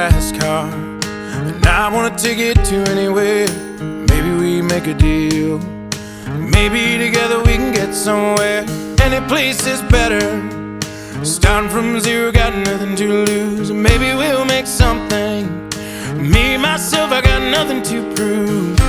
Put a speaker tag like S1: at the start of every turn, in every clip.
S1: fast car, and I wanna take it to anywhere. Maybe we make a deal. Maybe together we can get somewhere. Any place is better. Starting from zero, got nothing to lose. Maybe we'll make something. Me, myself, I got nothing to prove.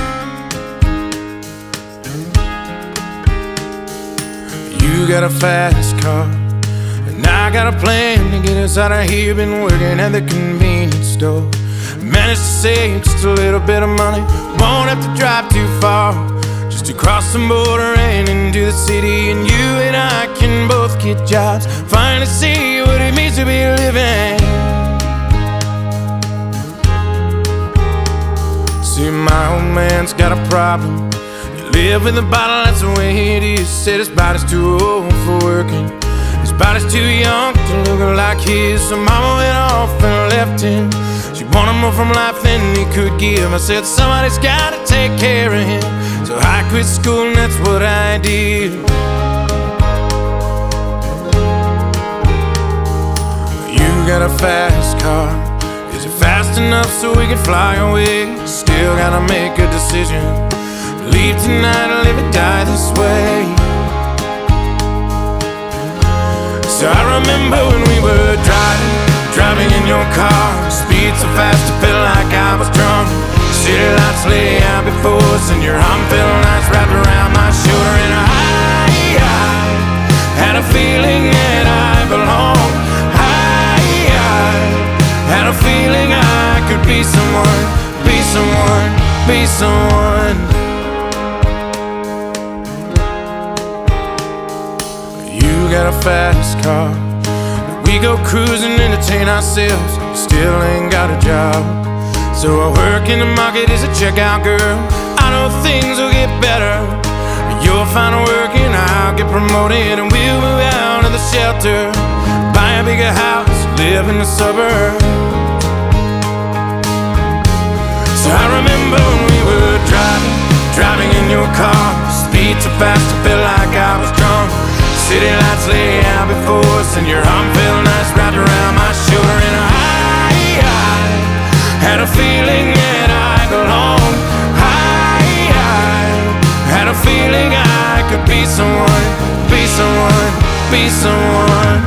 S1: You got a fast car, and I got a plan to get us out of here. Been working at the convenience store. Managed to save just a little bit of money. Won't have to drive too far, just to cross the border and into the city. And you and I can both get jobs, finally see what it means to be living. See, my old man's got a problem. He live in the bottle, that's the way it is. Said his body's too old for working, his body's too young to look like his. So mama went off and left him. She wanted more from life than he could give. I said somebody's gotta take care of him, so I quit school and that's what I did. You got a fast car, is it fast enough so we can fly away? Still gotta make a decision. Leave tonight or live or die this way. So I remember when we were driving in your car. Speed so fast I felt like I was drunk. City lights lay out before us, and your arm felt nice wrapped around my shoulder. And I had a feeling that I belonged. I had a feeling I could be someone, be someone, be someone. You got a fast car, we go cruising, entertain ourselves. Still ain't got a job, so I work in the market as a checkout girl. I know things will get better. You'll find work and I'll get promoted, and we'll move out of the shelter, buy a bigger house, live in the suburbs. So I remember when we were driving in your car. Speed so fast I felt like I was drunk. City lights lay out before us, and your arm felt nice wrapped around my shoulder. And I had a feeling that I belonged. I had a feeling I could be someone, be someone, be someone.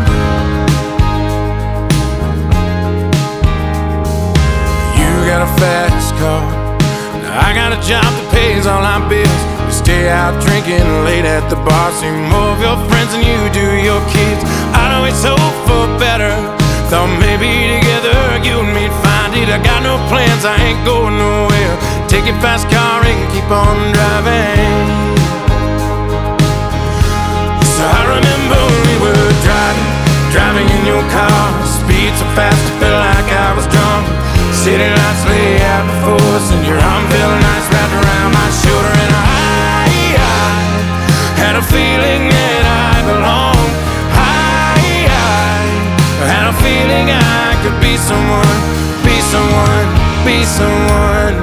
S1: You got a fast car, now I got a job that pays all our bills. We stay out drinking late at the bar, see more of your friends than you do your kids. I'd always hope for better, thought maybe together you and me'd find it. I got no plans, I ain't going nowhere. Take your fast car and keep on driving. So I remember when we were driving in your car. Speed so fast I felt like I was drunk. City lights lay out before us, and your arm felt nice wrapped around my shoulder. And I had a feeling that I belonged. I had a feeling I could be someone, be someone, be someone.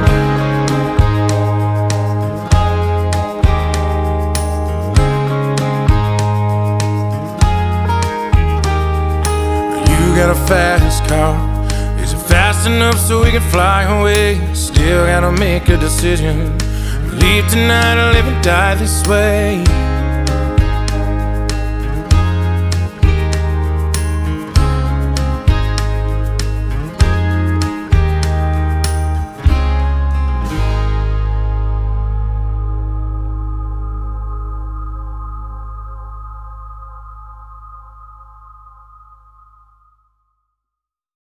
S1: You got a fast car, is it fast enough so we can fly away? Still gotta make a decision. Leave tonight or live and die this way.